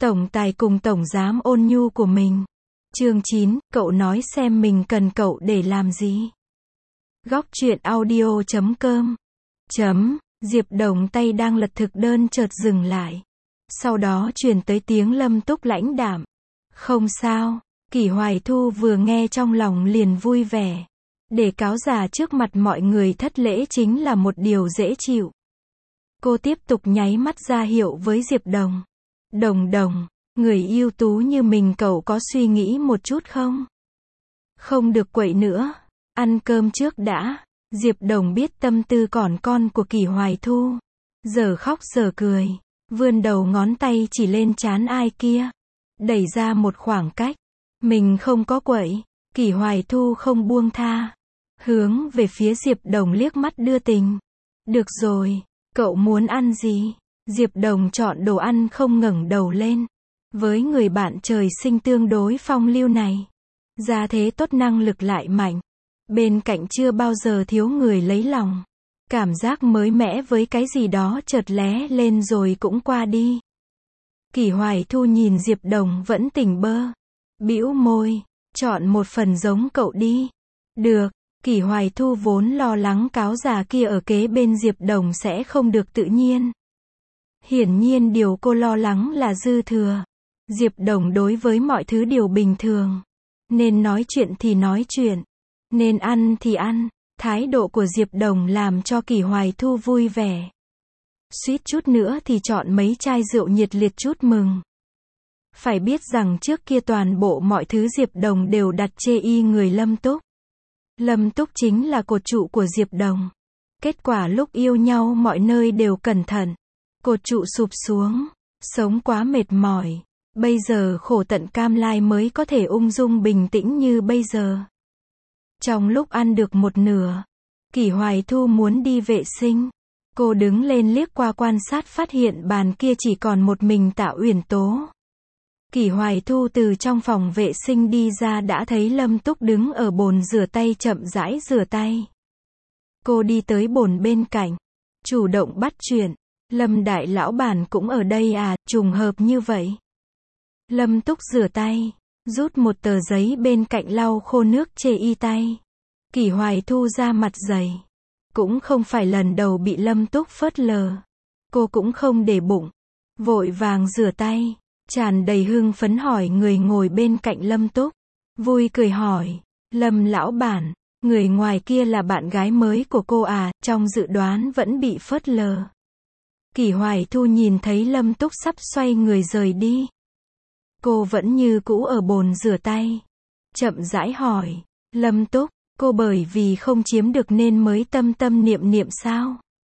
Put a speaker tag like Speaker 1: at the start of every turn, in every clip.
Speaker 1: Tổng tài cùng tổng giám ôn nhu của mình. Chương 9, cậu nói xem mình cần cậu để làm gì. Góc truyện audio.com. Diệp Đồng tay đang lật thực đơn chợt dừng lại. Sau đó truyền tới tiếng Lâm Túc lãnh đạm. Không sao. Kỷ Hoài Thu vừa nghe trong lòng liền vui vẻ. Để cáo già trước mặt mọi người thất lễ chính là một điều dễ chịu. Cô tiếp tục nháy mắt ra hiệu với Diệp Đồng. Đồng, người ưu tú như mình cậu có suy nghĩ một chút không? Không được quậy nữa. Ăn cơm trước đã. Diệp Đồng biết tâm tư còn con của Kỷ Hoài Thu. Giờ khóc giờ cười. Vươn đầu ngón tay chỉ lên trán ai kia. Đẩy ra một khoảng cách. Mình không có quậy. Kỷ Hoài Thu không buông tha. Hướng về phía Diệp Đồng liếc mắt đưa tình. Được rồi, cậu muốn ăn gì? Diệp Đồng chọn đồ ăn không ngẩng đầu lên. Với người bạn trời sinh tương đối phong lưu này, gia thế tốt năng lực lại mạnh. Bên cạnh chưa bao giờ thiếu người lấy lòng. Cảm giác mới mẻ với cái gì đó chợt lóe lên rồi cũng qua đi. Kỷ Hoài Thu nhìn Diệp Đồng vẫn tỉnh bơ. Bĩu môi, chọn một phần giống cậu đi. Được. Kỷ Hoài Thu vốn lo lắng cáo già kia ở kế bên Diệp Đồng sẽ không được tự nhiên. Hiển nhiên điều cô lo lắng là dư thừa. Diệp Đồng đối với mọi thứ đều bình thường. Nên nói chuyện thì nói chuyện. Nên ăn thì ăn. Thái độ của Diệp Đồng làm cho Kỷ Hoài Thu vui vẻ. Suýt chút nữa thì chọn mấy chai rượu nhiệt liệt chúc mừng. Phải biết rằng trước kia toàn bộ mọi thứ Diệp Đồng đều đặt chê y người Lâm Túc. Lâm Túc chính là cột trụ của Diệp Đồng. Kết quả lúc yêu nhau mọi nơi đều cẩn thận. Cột trụ sụp xuống. Sống quá mệt mỏi. Bây giờ khổ tận cam lai mới có thể ung dung bình tĩnh như bây giờ. Trong lúc ăn được một nửa, Kỷ Hoài Thu muốn đi vệ sinh. Cô đứng lên liếc qua quan sát phát hiện bàn kia chỉ còn một mình Tạ Uyển Tố. Kỷ Hoài Thu từ trong phòng vệ sinh đi ra đã thấy Lâm Túc đứng ở bồn rửa tay chậm rãi rửa tay. Cô đi tới bồn bên cạnh, chủ động bắt chuyện. Lâm đại lão bản cũng ở đây à, trùng hợp như vậy. Lâm Túc rửa tay, rút một tờ giấy bên cạnh lau khô nước chê y tay. Kỷ Hoài Thu ra mặt dày. Cũng không phải lần đầu bị Lâm Túc phớt lờ. Cô cũng không để bụng. Vội vàng rửa tay. Tràn đầy hưng phấn hỏi người ngồi bên cạnh Lâm Túc. Vui cười hỏi. Lâm lão bản, người ngoài kia là bạn gái mới của cô à, trong dự đoán vẫn bị phớt lờ. Kỷ Hoài Thu nhìn thấy Lâm Túc sắp xoay người rời đi. Cô vẫn như cũ ở bồn rửa tay. Chậm rãi hỏi. Lâm Túc, cô bởi vì không chiếm được nên mới tâm tâm niệm niệm sao?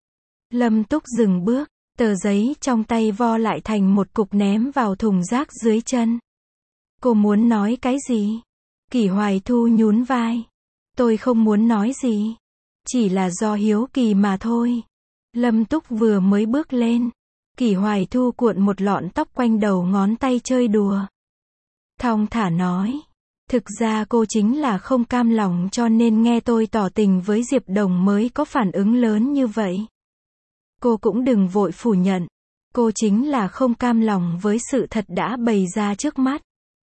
Speaker 1: Lâm Túc dừng bước. Tờ giấy trong tay vo lại thành một cục ném vào thùng rác dưới chân. Cô muốn nói cái gì? Kỷ Hoài Thu nhún vai. Tôi không muốn nói gì. Chỉ là do hiếu kỳ mà thôi. Lâm Túc vừa mới bước lên. Kỷ Hoài Thu cuộn một lọn tóc quanh đầu ngón tay chơi đùa. Thong thả nói. Thực ra cô chính là không cam lòng cho nên nghe tôi tỏ tình với Diệp Đồng mới có phản ứng lớn như vậy. Cô cũng đừng vội phủ nhận. Cô chính là không cam lòng với sự thật đã bày ra trước mắt.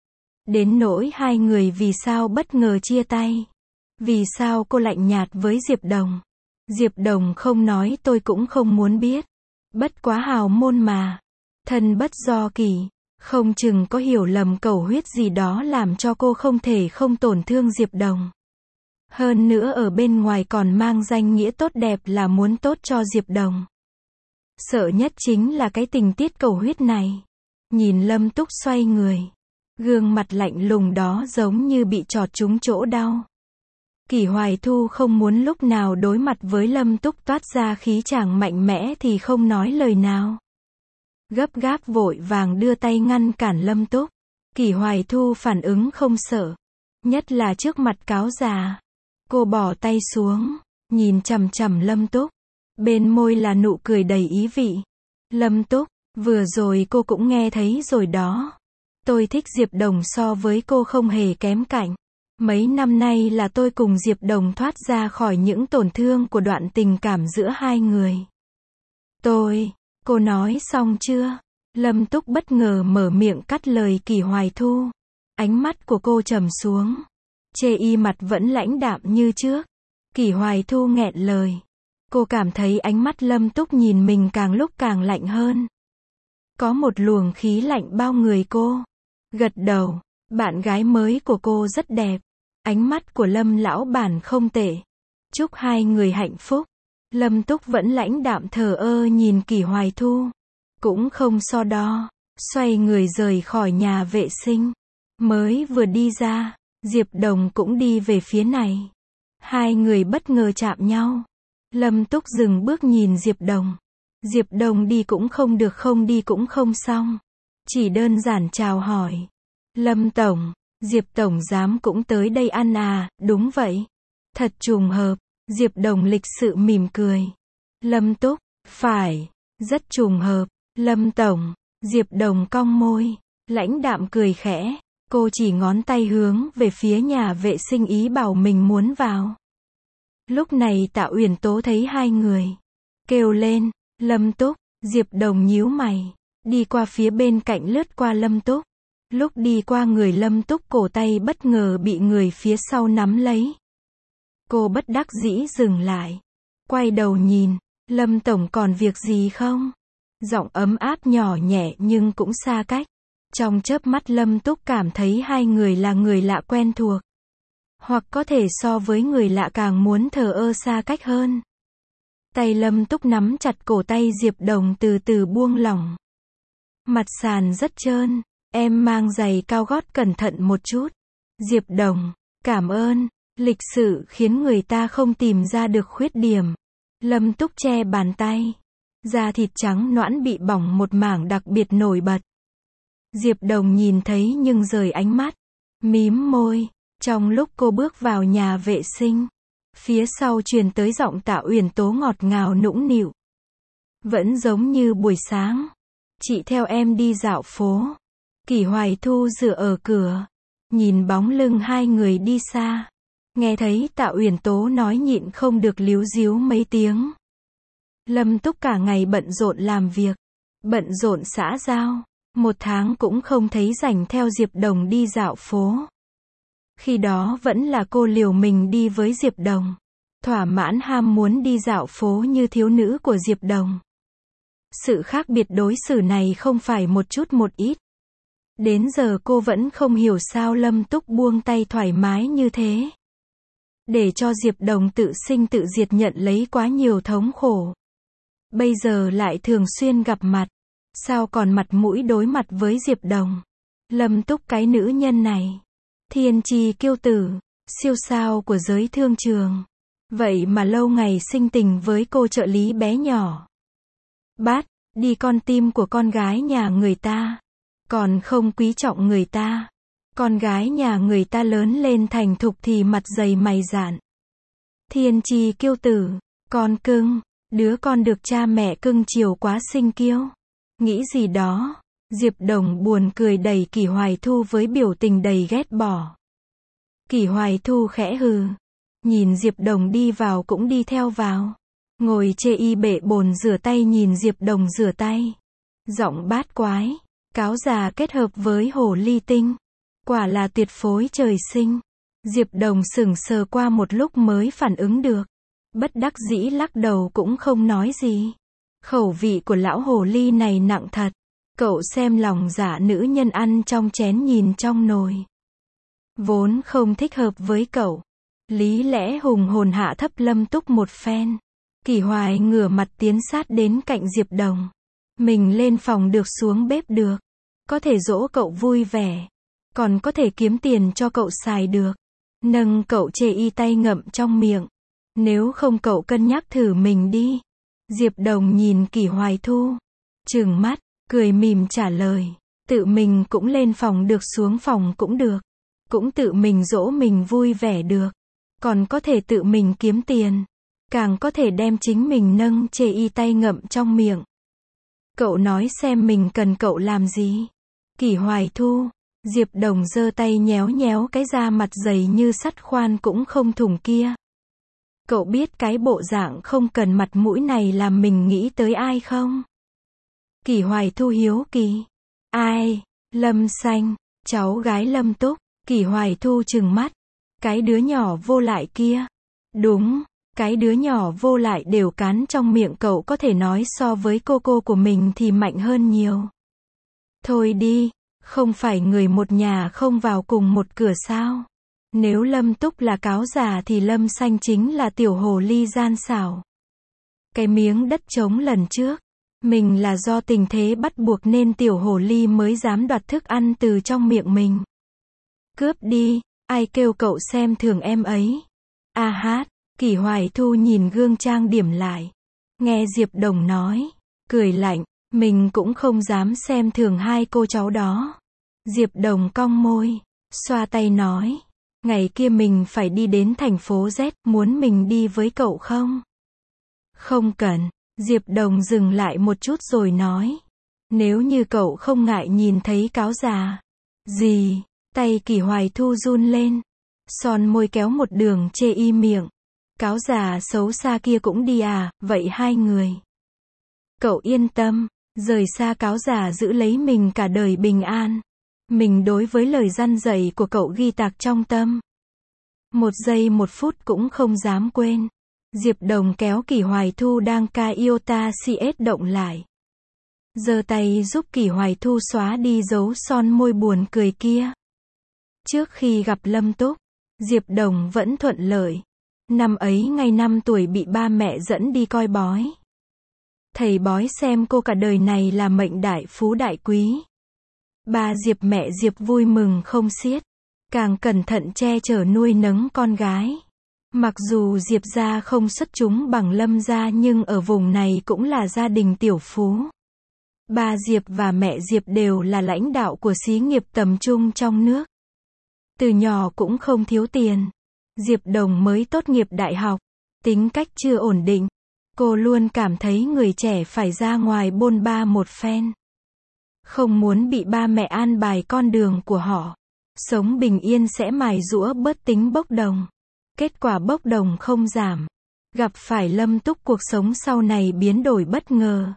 Speaker 1: Đến nỗi hai người vì sao bất ngờ chia tay. Vì sao cô lạnh nhạt với Diệp Đồng. Diệp Đồng không nói tôi cũng không muốn biết. Bất quá hào môn mà. Thân bất do kỳ. Không chừng có hiểu lầm cầu huyết gì đó làm cho cô không thể không tổn thương Diệp Đồng. Hơn nữa ở bên ngoài còn mang danh nghĩa tốt đẹp là muốn tốt cho Diệp Đồng. Sợ nhất chính là cái tình tiết cầu huyết này. Nhìn Lâm Túc xoay người. Gương mặt lạnh lùng đó giống như bị chọt trúng chỗ đau. Kỷ Hoài Thu không muốn lúc nào đối mặt với Lâm Túc toát ra khí chàng mạnh mẽ thì không nói lời nào. Gấp gáp vội vàng đưa tay ngăn cản Lâm Túc. Kỷ Hoài Thu phản ứng không sợ. Nhất là trước mặt cáo già. Cô bỏ tay xuống. Nhìn chằm chằm Lâm Túc. Bên môi là nụ cười đầy ý vị. Lâm Túc, vừa rồi cô cũng nghe thấy rồi đó. Tôi thích Diệp Đồng so với cô không hề kém cạnh. Mấy năm nay là tôi cùng Diệp Đồng thoát ra khỏi những tổn thương của đoạn tình cảm giữa hai người. Cô nói xong chưa? Lâm Túc bất ngờ mở miệng cắt lời Kỷ Hoài Thu. Ánh mắt của cô trầm xuống. Chê y mặt vẫn lãnh đạm như trước. Kỷ Hoài Thu nghẹn lời. Cô cảm thấy ánh mắt Lâm Túc nhìn mình càng lúc càng lạnh hơn. Có một luồng khí lạnh bao người cô. Gật đầu. Bạn gái mới của cô rất đẹp. Ánh mắt của Lâm lão bản không tệ. Chúc hai người hạnh phúc. Lâm Túc vẫn lãnh đạm thờ ơ nhìn Kỷ Hoài Thu. Cũng không so đo. Xoay người rời khỏi nhà vệ sinh. Mới vừa đi ra, Diệp Đồng cũng đi về phía này. Hai người bất ngờ chạm nhau. Lâm Túc dừng bước nhìn Diệp Đồng. Diệp Đồng đi cũng không được, không đi cũng không xong. Chỉ đơn giản chào hỏi. Lâm Tổng, Diệp Tổng Giám cũng tới đây ăn à? Đúng vậy. Thật trùng hợp. Diệp Đồng lịch sự mỉm cười. Lâm Túc, phải, rất trùng hợp. Lâm Tổng, Diệp Đồng cong môi, lãnh đạm cười khẽ. Cô chỉ ngón tay hướng về phía nhà vệ sinh ý bảo mình muốn vào. Lúc này Tạ Uyển Tố thấy hai người. Kêu lên, Lâm Túc, Diệp Đồng nhíu mày. Đi qua phía bên cạnh lướt qua Lâm Túc. Lúc đi qua người Lâm Túc cổ tay bất ngờ bị người phía sau nắm lấy. Cô bất đắc dĩ dừng lại. Quay đầu nhìn, Lâm Tổng còn việc gì không? Giọng ấm áp nhỏ nhẹ nhưng cũng xa cách. Trong chớp mắt Lâm Túc cảm thấy hai người là người lạ quen thuộc. Hoặc có thể so với người lạ càng muốn thờ ơ xa cách hơn. Tay Lâm Túc nắm chặt cổ tay Diệp Đồng từ từ buông lỏng. Mặt sàn rất trơn, em mang giày cao gót cẩn thận một chút. Diệp Đồng, cảm ơn, lịch sự khiến người ta không tìm ra được khuyết điểm. Lâm Túc che bàn tay. Da thịt trắng nõn bị bỏng một mảng đặc biệt nổi bật. Diệp Đồng nhìn thấy nhưng rời ánh mắt. Mím môi. Trong lúc cô bước vào nhà vệ sinh, phía sau truyền tới giọng Tạ Uyển Tố ngọt ngào nũng nịu. Vẫn giống như buổi sáng. Chị theo em đi dạo phố. Kỷ Hoài Thu dựa ở cửa. Nhìn bóng lưng hai người đi xa. Nghe thấy Tạ Uyển Tố nói nhịn không được líu díu mấy tiếng. Lâm Túc cả ngày bận rộn làm việc. Bận rộn xã giao. Một tháng cũng không thấy rảnh theo Diệp Đồng đi dạo phố. Khi đó vẫn là cô liều mình đi với Diệp Đồng. Thỏa mãn ham muốn đi dạo phố như thiếu nữ của Diệp Đồng. Sự khác biệt đối xử này không phải một chút một ít. Đến giờ cô vẫn không hiểu sao Lâm Túc buông tay thoải mái như thế. Để cho Diệp Đồng tự sinh tự diệt nhận lấy quá nhiều thống khổ. Bây giờ lại thường xuyên gặp mặt. Sao còn mặt mũi đối mặt với Diệp Đồng. Lâm Túc cái nữ nhân này. Thiên chi kiêu tử, siêu sao của giới thương trường. Vậy mà lâu ngày sinh tình với cô trợ lý bé nhỏ. Bát, đi con tim của con gái nhà người ta. Còn không quý trọng người ta. Con gái nhà người ta lớn lên thành thục thì mặt dày mày dạn. Thiên chi kiêu tử, con cưng, đứa con được cha mẹ cưng chiều quá sinh kiêu. Nghĩ gì đó. Diệp Đồng buồn cười đẩy Kỷ Hoài Thu với biểu tình đầy ghét bỏ. Kỷ Hoài Thu khẽ hừ. Nhìn Diệp Đồng đi vào cũng đi theo vào. Ngồi chê y bệ bồn rửa tay nhìn Diệp Đồng rửa tay. Giọng bát quái. Cáo già kết hợp với hồ ly tinh. Quả là tuyệt phối trời sinh. Diệp Đồng sững sờ qua một lúc mới phản ứng được. Bất đắc dĩ lắc đầu cũng không nói gì. Khẩu vị của lão hồ ly này nặng thật. Cậu xem lòng dạ nữ nhân ăn trong chén nhìn trong nồi. Vốn không thích hợp với cậu. Lý lẽ hùng hồn hạ thấp Lâm Túc một phen. Kỷ Hoài ngửa mặt tiến sát đến cạnh Diệp Đồng. Mình lên phòng được xuống bếp được. Có thể dỗ cậu vui vẻ. Còn có thể kiếm tiền cho cậu xài được. Nâng cậu chê y tay ngậm trong miệng. Nếu không cậu cân nhắc thử mình đi. Diệp Đồng nhìn Kỷ Hoài Thu. Trừng mắt, cười mỉm trả lời. Tự mình cũng lên phòng được xuống phòng cũng được. Cũng tự mình dỗ mình vui vẻ được. Còn có thể tự mình kiếm tiền. Càng có thể đem chính mình nâng chê y tay ngậm trong miệng. Cậu nói xem mình cần cậu làm gì. Kỷ Hoài Thu. Diệp Đồng giơ tay nhéo nhéo cái da mặt dày như sắt khoan cũng không thủng kia. Cậu biết cái bộ dạng không cần mặt mũi này làm mình nghĩ tới ai không? Kỷ Hoài Thu hiếu kỳ. Ai? Lâm Xanh, cháu gái Lâm Túc. Kỷ Hoài Thu trừng mắt. Cái đứa nhỏ vô lại kia. Đúng, cái đứa nhỏ vô lại đều cắn trong miệng cậu có thể nói so với cô của mình thì mạnh hơn nhiều. Thôi đi, không phải người một nhà không vào cùng một cửa sao? Nếu Lâm Túc là cáo già thì Lâm Xanh chính là tiểu hồ ly gian xảo. Cái miếng đất trống lần trước, mình là do tình thế bắt buộc nên tiểu hồ ly mới dám đoạt thức ăn từ trong miệng mình. Cướp đi, ai kêu cậu xem thường em ấy. A hát, Kỷ Hoài Thu nhìn gương trang điểm lại. Nghe Diệp Đồng nói, cười lạnh, mình cũng không dám xem thường hai cô cháu đó. Diệp Đồng cong môi, xoa tay nói, ngày kia mình phải đi đến thành phố Z, muốn mình đi với cậu không? Không cần, Diệp Đồng dừng lại một chút rồi nói, nếu như cậu không ngại nhìn thấy cáo già. Gì? Tay Kỷ Hoài Thu run lên, son môi kéo một đường chê y miệng. Cáo già xấu xa kia cũng đi à, vậy hai người. Cậu yên tâm, rời xa cáo già giữ lấy mình cả đời bình an. Mình đối với lời răn dạy của cậu ghi tạc trong tâm. Một giây một phút cũng không dám quên. Diệp Đồng kéo Kỷ Hoài Thu đang ca iota CS động lại. Giơ tay giúp Kỷ Hoài Thu xóa đi dấu son môi buồn cười kia. Trước khi gặp Lâm Túc, Diệp Đồng vẫn thuận lợi. Năm ấy ngay 5 tuổi bị ba mẹ dẫn đi coi bói. Thầy bói xem cô cả đời này là mệnh đại phú đại quý. Ba Diệp mẹ Diệp vui mừng không xiết. Càng cẩn thận che chở nuôi nấng con gái. Mặc dù Diệp gia không xuất chúng bằng Lâm gia nhưng ở vùng này cũng là gia đình tiểu phú. Ba Diệp và mẹ Diệp đều là lãnh đạo của xí nghiệp tầm trung trong nước. Từ nhỏ cũng không thiếu tiền. Diệp Đồng mới tốt nghiệp đại học, tính cách chưa ổn định. Cô luôn cảm thấy người trẻ phải ra ngoài bôn ba một phen. Không muốn bị ba mẹ an bài con đường của họ. Sống bình yên sẽ mài giũa bớt tính bốc đồng. Kết quả bốc đồng không giảm. Gặp phải Lâm Túc cuộc sống sau này biến đổi bất ngờ.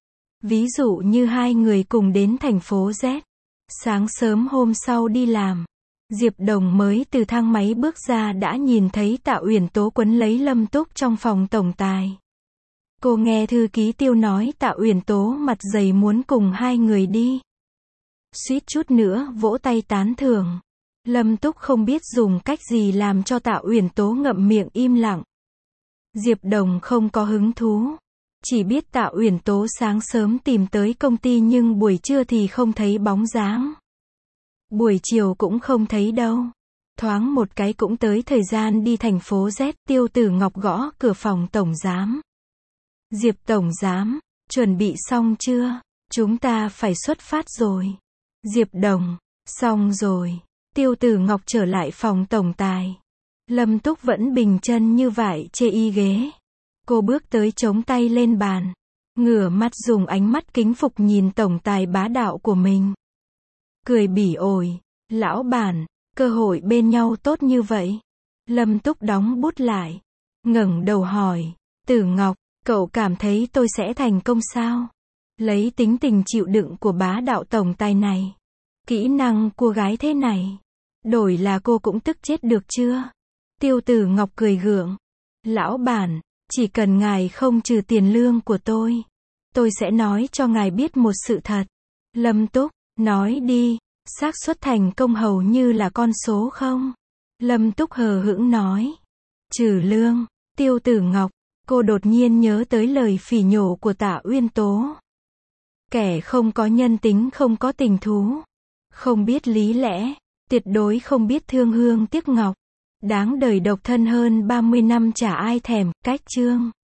Speaker 1: Ví dụ như hai người cùng đến thành phố Z. Sáng sớm hôm sau đi làm. Diệp Đồng mới từ thang máy bước ra đã nhìn thấy Tạ Uyển Tố quấn lấy Lâm Túc trong phòng tổng tài. Cô nghe thư ký Tiêu nói Tạ Uyển Tố mặt dày muốn cùng hai người đi. Suýt chút nữa vỗ tay tán thưởng. Lâm Túc không biết dùng cách gì làm cho Tạ Uyển Tố ngậm miệng im lặng. Diệp Đồng không có hứng thú. Chỉ biết Tạ Uyển Tố sáng sớm tìm tới công ty nhưng buổi trưa thì không thấy bóng dáng. Buổi chiều cũng không thấy đâu. Thoáng một cái cũng tới thời gian đi thành phố Z. Tiêu Tử Ngọc gõ cửa phòng tổng giám. Diệp tổng giám, chuẩn bị xong chưa? Chúng ta phải xuất phát rồi. Diệp Đồng, xong rồi. Tiêu Tử Ngọc trở lại phòng tổng tài. Lâm Túc vẫn bình chân như vậy chê y ghế. Cô bước tới chống tay lên bàn. Ngửa mắt dùng ánh mắt kính phục nhìn tổng tài bá đạo của mình. Cười bỉ ổi, lão bản, cơ hội bên nhau tốt như vậy. Lâm Túc đóng bút lại. Ngẩng đầu hỏi, Tử Ngọc, cậu cảm thấy tôi sẽ thành công sao? Lấy tính tình chịu đựng của bá đạo tổng tài này. Kỹ năng cô gái thế này. Đổi là cô cũng tức chết được chưa? Tiêu Tử Ngọc cười gượng. Lão bản, chỉ cần ngài không trừ tiền lương của tôi sẽ nói cho ngài biết một sự thật. Lâm Túc, nói đi, xác suất thành công hầu như là con số không? Lâm Túc hờ hững nói. Trừ lương, Tiêu Tử Ngọc, cô đột nhiên nhớ tới lời phỉ nhổ của Tạ Uyên Tố. Kẻ không có nhân tính không có tình thú. Không biết lý lẽ, tuyệt đối không biết thương hương tiếc ngọc. Đáng đời độc thân hơn 30 năm chả ai thèm, cách chương.